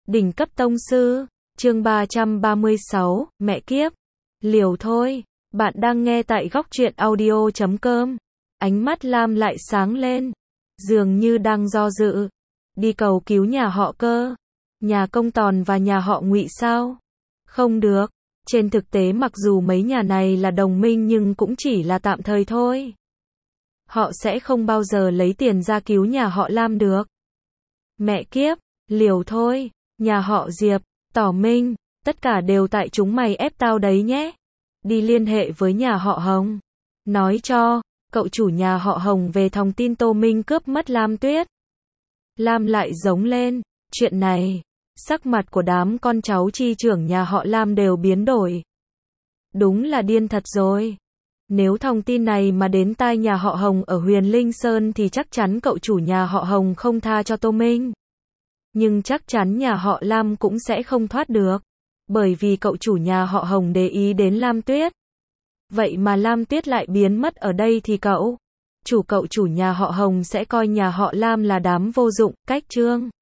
Đỉnh cấp tông sư, chương 336, mẹ kiếp, liều thôi. Bạn đang nghe tại góc truyện audio.com. Ánh mắt Lam lại sáng lên, dường như đang do dự. Đi cầu cứu nhà họ Cơ, nhà Công Tòn và nhà họ Ngụy sao? Không được. Trên thực tế mặc dù mấy nhà này là đồng minh nhưng cũng chỉ là tạm thời thôi. Họ sẽ không bao giờ lấy tiền ra cứu nhà họ Lam được. Mẹ kiếp, liều thôi. Nhà họ Diệp, Tỏ Minh, tất cả đều tại chúng mày ép tao đấy nhé. Đi liên hệ với nhà họ Hồng. Nói cho cậu chủ nhà họ Hồng về thông tin Tô Minh cướp mất Lam Tuyết. Lam lại giống lên. Chuyện này, sắc mặt của đám con cháu chi trưởng nhà họ Lam đều biến đổi. Đúng là điên thật rồi. Nếu thông tin này mà đến tai nhà họ Hồng ở Huyền Linh Sơn thì chắc chắn cậu chủ nhà họ Hồng không tha cho Tô Minh. Nhưng chắc chắn nhà họ Lam cũng sẽ không thoát được. Bởi vì cậu chủ nhà họ Hồng để ý đến Lam Tuyết. Vậy mà Lam Tuyết lại biến mất ở đây thì cậu chủ nhà họ Hồng sẽ coi nhà họ Lam là đám vô dụng, cách trương.